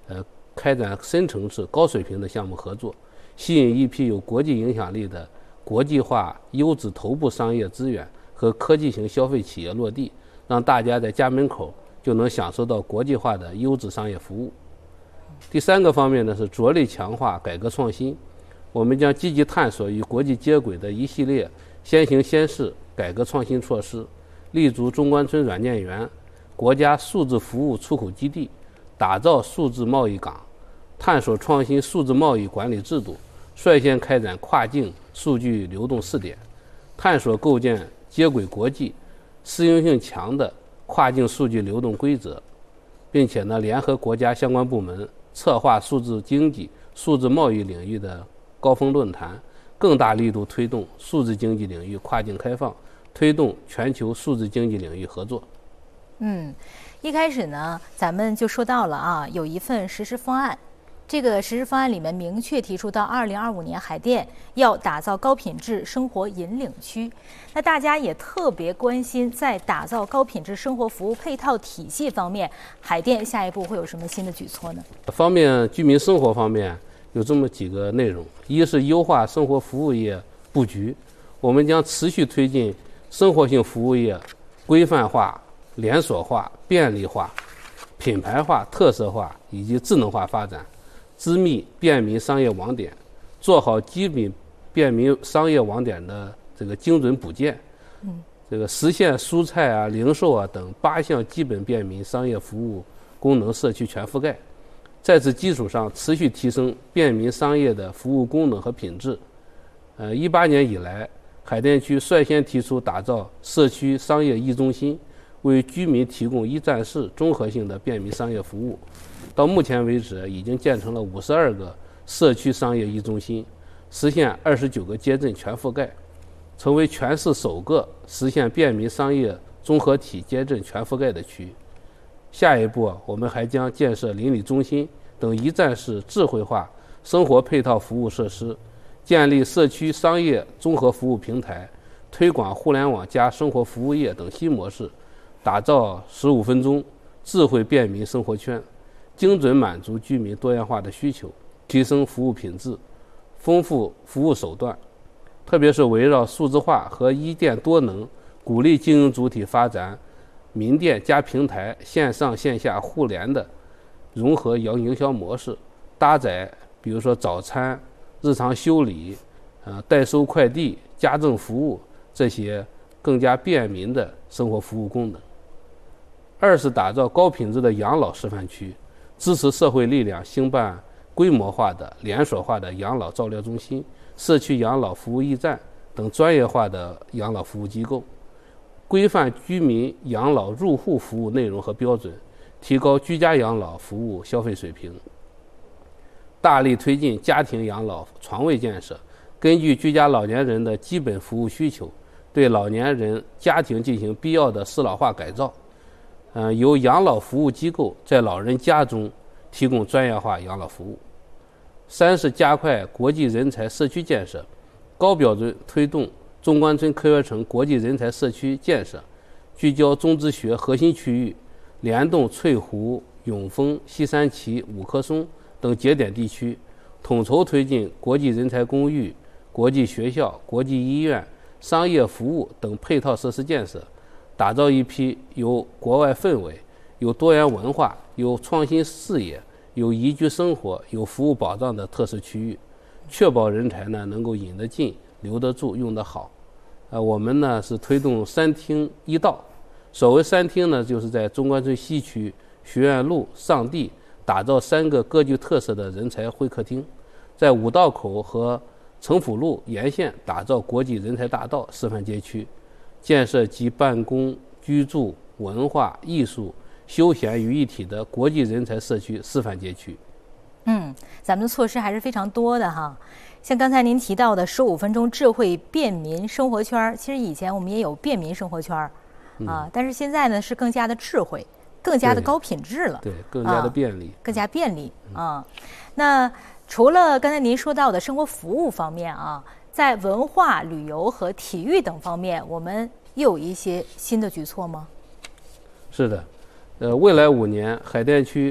呃，开展深层次、高水平的项目合作，吸引一批有国际影响力的国际化优质头部商业资源和科技型消费企业落地，让大家在家门口就能享受到国际化的优质商业服务。第三个方面呢，是着力强化改革创新，我们将积极探索与国际接轨的一系列先行先试改革创新措施，立足中关村软件园、国家数字服务出口基地，打造数字贸易港，探索创新数字贸易管理制度，率先开展跨境数据流动试点，探索构建接轨国际、适用性强的跨境数据流动规则，并且呢，联合国家相关部门策划数字经济、数字贸易领域的高峰论坛，更大力度推动数字经济领域跨境开放，推动全球数字经济领域合作。 嗯，一开始呢，咱们就说到了啊，有一份实施方案。这个实施方案里面明确提出，到二零二五年，海淀要打造高品质生活引领区。那大家也特别关心，在打造高品质生活服务配套体系方面，海淀下一步会有什么新的举措呢？ 方面居民生活方面有这么几个内容：一是优化生活服务业布局，我们将持续推进生活性服务业规范化、连锁化、便利化、品牌化、特色化以及智能化发展。织密便民商业网点，做好基本便民商业网点的这个精准补建，嗯，这个实现蔬菜啊、零售啊等八项基本便民商业服务功能社区全覆盖。在此基础上，持续提升便民商业的服务功能和品质。呃，一八年以来，海淀区率先提出打造社区商业一中心，为居民提供一站式综合性的便民商业服务。到目前为止，已经建成了五十二个社区商业一中心，实现二十九个街镇全覆盖，成为全市首个实现便民商业综合体街镇全覆盖的区。下一步，我们还将建设邻里中心等一站式智慧化生活配套服务设施，建立社区商业综合服务平台，推广互联网加生活服务业等新模式，打造十五分钟智慧便民生活圈，精准满足居民多样化的需求，提升服务品质，丰富服务手段。特别是围绕数字化和一店多能，鼓励经营主体发展民店加平台线上线下互联的融合营销模式，搭载比如说早餐、日常修理、呃代收快递、家政服务这些更加便民的生活服务功能。二是打造高品质的养老示范区，支持社会力量兴办规模化的连锁化的养老照料中心、社区养老服务驿站等专业化的养老服务机构，规范居民养老入户服务内容和标准，提高居家养老服务消费水平。大力推进家庭养老床位建设，根据居家老年人的基本服务需求，对老年人家庭进行必要的适老化改造。呃，由养老服务机构在老人家中提供专业化养老服务。三是加快国际人才社区建设，高标准推动中关村科学城国际人才社区建设，聚焦中职学核心区域，联动翠湖、永丰、西三旗、五棵松等节点地区，统筹推进国际人才公寓、国际学校、国际医院、商业服务等配套设施建设，打造一批有国外氛围、有多元文化、有创新视野、有宜居生活、有服务保障的特色区域，确保人才呢能够引得进、留得住、用得好。呃，我们呢是推动三厅一道，所谓三厅呢，就是在中关村西区学院路上地打造三个各具特色的人才会客厅，在五道口和城府路沿线打造国际人才大道示范街区，建设集办公、居住、文化、艺术、休闲于一体的国际人才社区示范街区。 嗯，咱们的措施还是非常多的哈。像刚才您提到的十五分钟智慧便民生活圈，其实以前我们也有便民生活圈啊，嗯、但是现在呢是更加的智慧，更加的高品质了， 对，对更加的便利， 啊、更加便利啊。那除了刚才您说到的生活服务方面啊，在文化、旅游和体育等方面，我们又有一些新的举措吗？ 是的，呃，未来五年，海淀区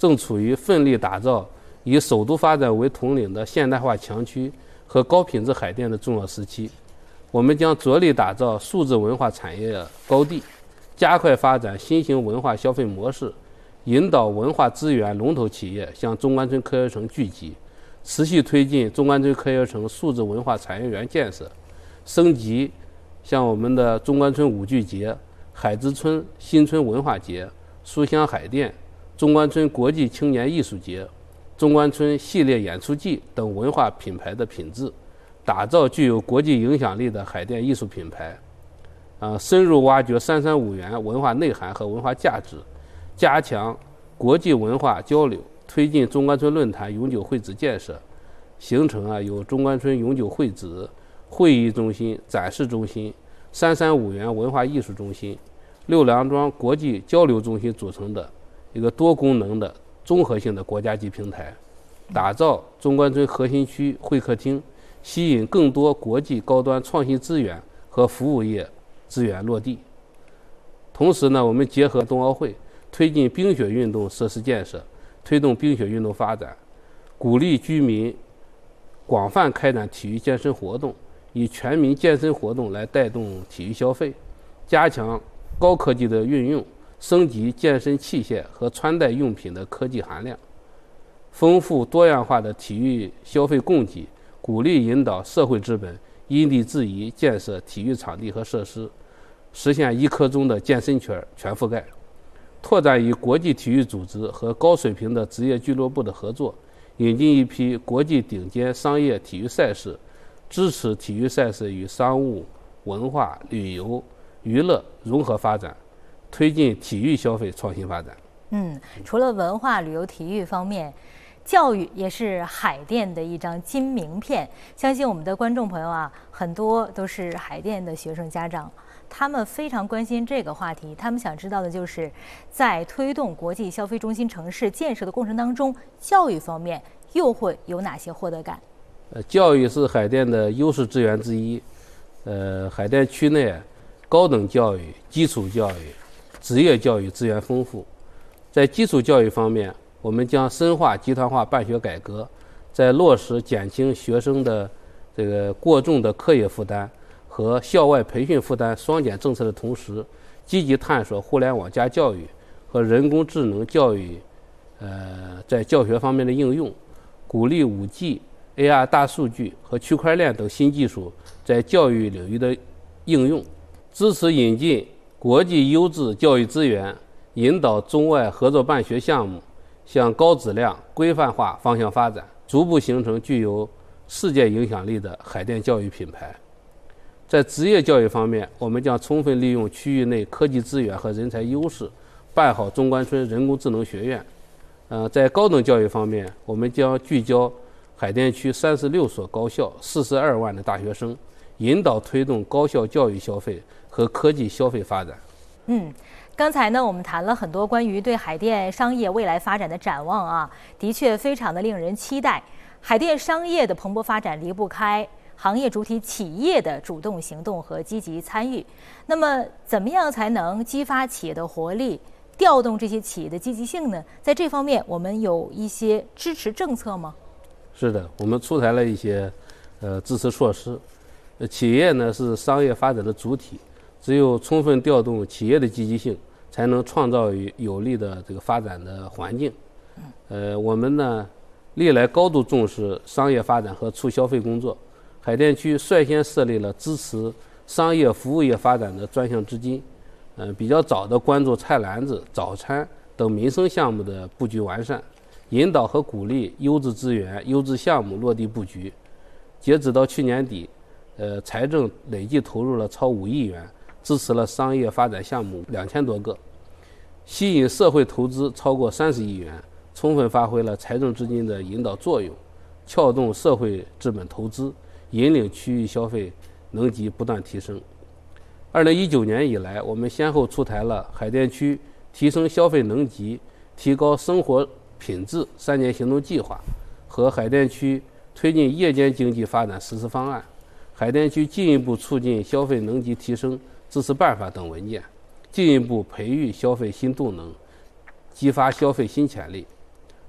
正处于奋力打造以首都发展为统领的现代化强区和高品质海淀的重要时期。我们将着力打造数字文化产业高地，加快发展新型文化消费模式，引导文化资源龙头企业向中关村科学城聚集，持续推进中关村科学城数字文化产业园建设，升级像我们的中关村五剧节、海之村新春文化节、书香海淀、中关村国际青年艺术节、中关村系列演出季等文化品牌的品质，打造具有国际影响力的海淀艺术品牌。呃，深入挖掘三三五园文化内涵和文化价值，加强国际文化交流，推进中关村论坛永久会址建设，形成啊由中关村永久会址、会议中心、展示中心、三三五园文化艺术中心、六良庄国际交流中心组成的一个多功能的综合性的国家级平台，打造中关村核心区会客厅，吸引更多国际高端创新资源和服务业资源落地。同时呢，我们结合冬奥会，推进冰雪运动设施建设，推动冰雪运动发展，鼓励居民广泛开展体育健身活动，以全民健身活动来带动体育消费，加强高科技的运用，升级健身器械和穿戴用品的科技含量，丰富多样化的体育消费供给，鼓励引导社会资本因地制宜建设体育场地和设施，实现一颗钟的健身圈全覆盖，拓展与国际体育组织和高水平的职业俱乐部的合作，引进一批国际顶尖商业体育赛事，支持体育赛事与商务、文化、旅游、娱乐融合发展，推进体育消费创新发展。 嗯，除了文化、旅游、体育方面，教育也是海淀的一张金名片。相信我们的观众朋友啊，很多都是海淀的学生家长，他们非常关心这个话题。他们想知道的就是，在推动国际消费中心城市建设的过程当中，教育方面又会有哪些获得感？ 呃，教育是海淀的优势资源之一。呃，海淀区内高等教育、基础教育、职业教育资源丰富。在基础教育方面，我们将深化集团化办学改革，在落实减轻学生的这个过重的课业负担和校外培训负担双减政策的同时，积极探索互联网加教育和人工智能教育，呃，在教学方面的应用，鼓励 五 G、A R 大数据和区块链等新技术在教育领域的应用，支持引进国际优质教育资源，引导中外合作办学项目向高质量、规范化方向发展，逐步形成具有世界影响力的海淀教育品牌。在职业教育方面，我们将充分利用区域内科技资源和人才优势，办好中关村人工智能学院。呃，在高等教育方面，我们将聚焦海淀区三十六所高校、四十二万的大学生，引导推动高校教育消费和科技消费发展。 嗯。刚才呢，我们谈了很多关于对海淀商业未来发展的展望啊，的确非常的令人期待。海淀商业的蓬勃发展离不开行业主体企业的主动行动和积极参与。那么，怎么样才能激发企业的活力，调动这些企业的积极性呢？在这方面，我们有一些支持政策吗？ 是的，我们出台了一些呃支持措施。呃，企业呢是商业发展的主体。只有充分调动企业的积极性，才能创造有利的这个发展的环境。呃，我们呢历来高度重视商业发展和促消费工作，海淀区率先设立了支持商业服务业发展的专项资金，呃，比较早的关注菜篮子、早餐等民生项目的布局完善，引导和鼓励优质资源、优质项目落地布局。截止到去年底，呃，财政累计投入了超五亿元。支持了商业发展项目两千多个，吸引社会投资超过三十亿元，充分发挥了财政资金的引导作用，撬动社会资本投资，引领区域消费能级不断提升。二零一九年以来，我们先后出台了海淀区提升消费能级、提高生活品质三年行动计划和海淀区推进夜间经济发展实施方案、海淀区进一步促进消费能级提升支持办法等文件，进一步培育消费新动能，激发消费新潜力。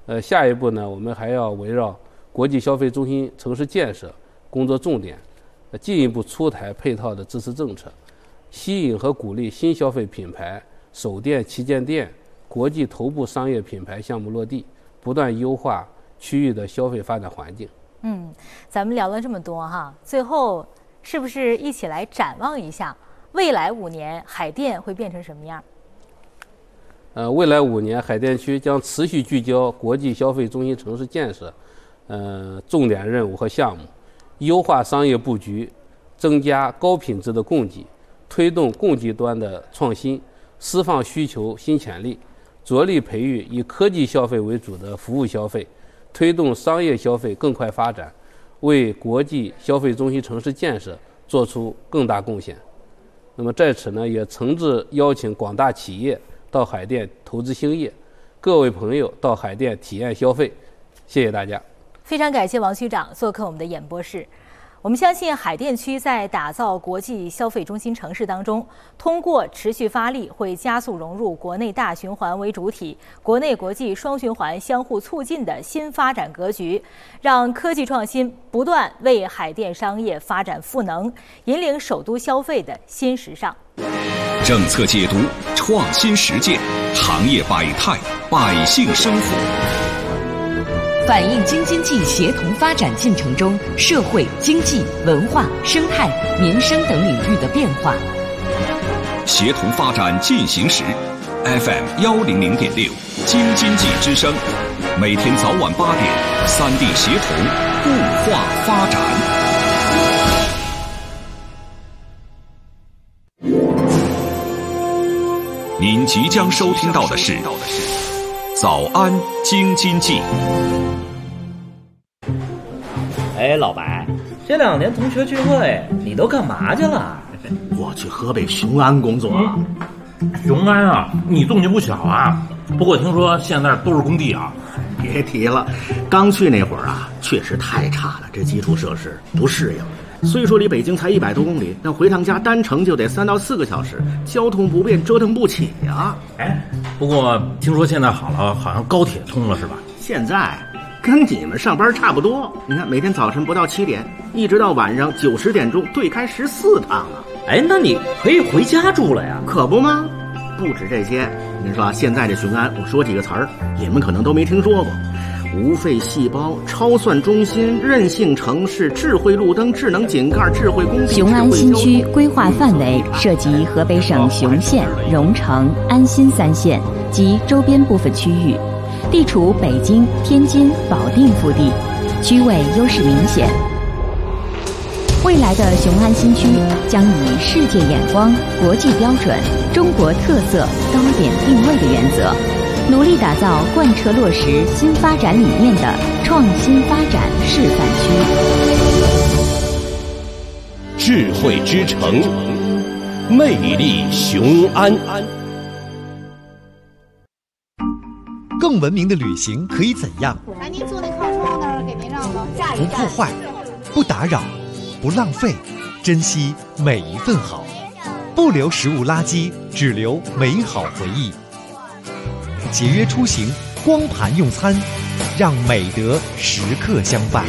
呃，下一步呢，我们还要围绕国际消费中心城市建设工作重点，呃，进一步出台配套的支持政策，吸引和鼓励新消费品牌、首店、旗舰店、国际头部商业品牌项目落地，不断优化区域的消费发展环境。 嗯，咱们聊了这么多哈，最后是不是一起来展望一下未来五年海淀会变成什么样？ 呃，未来五年，海淀区将持续聚焦国际消费中心城市建设，呃，重点任务和项目，优化商业布局，增加高品质的供给，推动供给端的创新，释放需求新潜力，着力培育以科技消费为主的服务消费，推动商业消费更快发展，为国际消费中心城市建设做出更大贡献。那么在此呢，也诚挚邀请广大企业到海淀投资兴业，各位朋友到海淀体验消费，谢谢大家。 非常感谢王区长做客我们的演播室。我们相信海淀区在打造国际消费中心城市当中，通过持续发力，会加速融入国内大循环为主体、国内国际双循环相互促进的新发展格局，让科技创新不断为海淀商业发展赋能，引领首都消费的新时尚。 政策解读，创新实践，行业百态，百姓生活。 反映京津冀协同发展进程中社会、经济、文化、生态、民生等领域的变化。 协同发展进行时 ，F M 幺零零点六，京津冀之声，每天早晚八点，三地协同，固化发展。您即将收听到的是《早安京津冀》。 哎，老白，这两年同学聚会你都干嘛去了？ 我去河北雄安工作了。 雄安啊，你动静不小啊。不过听说现在都是工地啊。 别提了，刚去那会儿啊，确实太差了，这基础设施不适应。虽说离北京才一百多公里，但回趟家单程就得三到四个小时，交通不便，折腾不起呀。 哎，不过听说现在好了，好像高铁通了是吧？ 现在跟你们上班差不多，你看每天早晨不到七点，一直到晚上九十点钟，对开十四趟啊。 哎，那你可以回家住了呀？ 可不吗？不止这些，您说现在这雄安，我说几个词儿，你们可能都没听说过。无废细胞、超算中心、韧性城市、智慧路灯、智能井盖、智慧工地。 雄安新区规划范围涉及河北省雄县、荣成、安新三县及周边部分区域，地处北京、天津、保定腹地，区位优势明显。未来的雄安新区将以世界眼光、国际标准、中国特色高点定位的原则，努力打造贯彻落实新发展理念的创新发展示范区。智慧之城，魅力雄安。 更文明的旅行可以怎样？ 来，您坐那靠窗那儿，给您让了。 不破坏，不打扰，不浪费，珍惜每一份好，不留食物垃圾，只留美好回忆。节约出行，光盘用餐，让美德时刻相伴。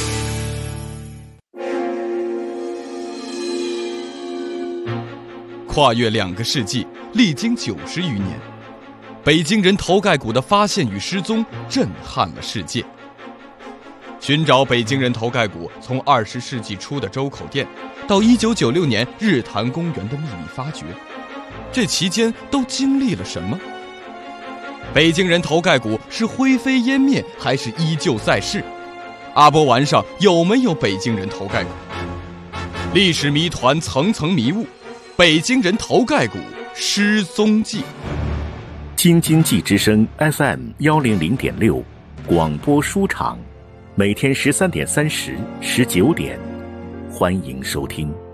跨越两个世纪，历经九十余年，北京人头盖骨的发现与失踪震撼了世界。寻找北京人头盖骨，从二十世纪初的周口店，到一九九六年日坛公园的秘密发掘，这期间都经历了什么？北京人头盖骨是灰飞烟灭，还是依旧在世？阿波丸上有没有北京人头盖骨？历史谜团层层迷雾，北京人头盖骨失踪记。 京津冀之声 F M 幺零零点六广播书场，每天十三点三十、十九点，欢迎收听。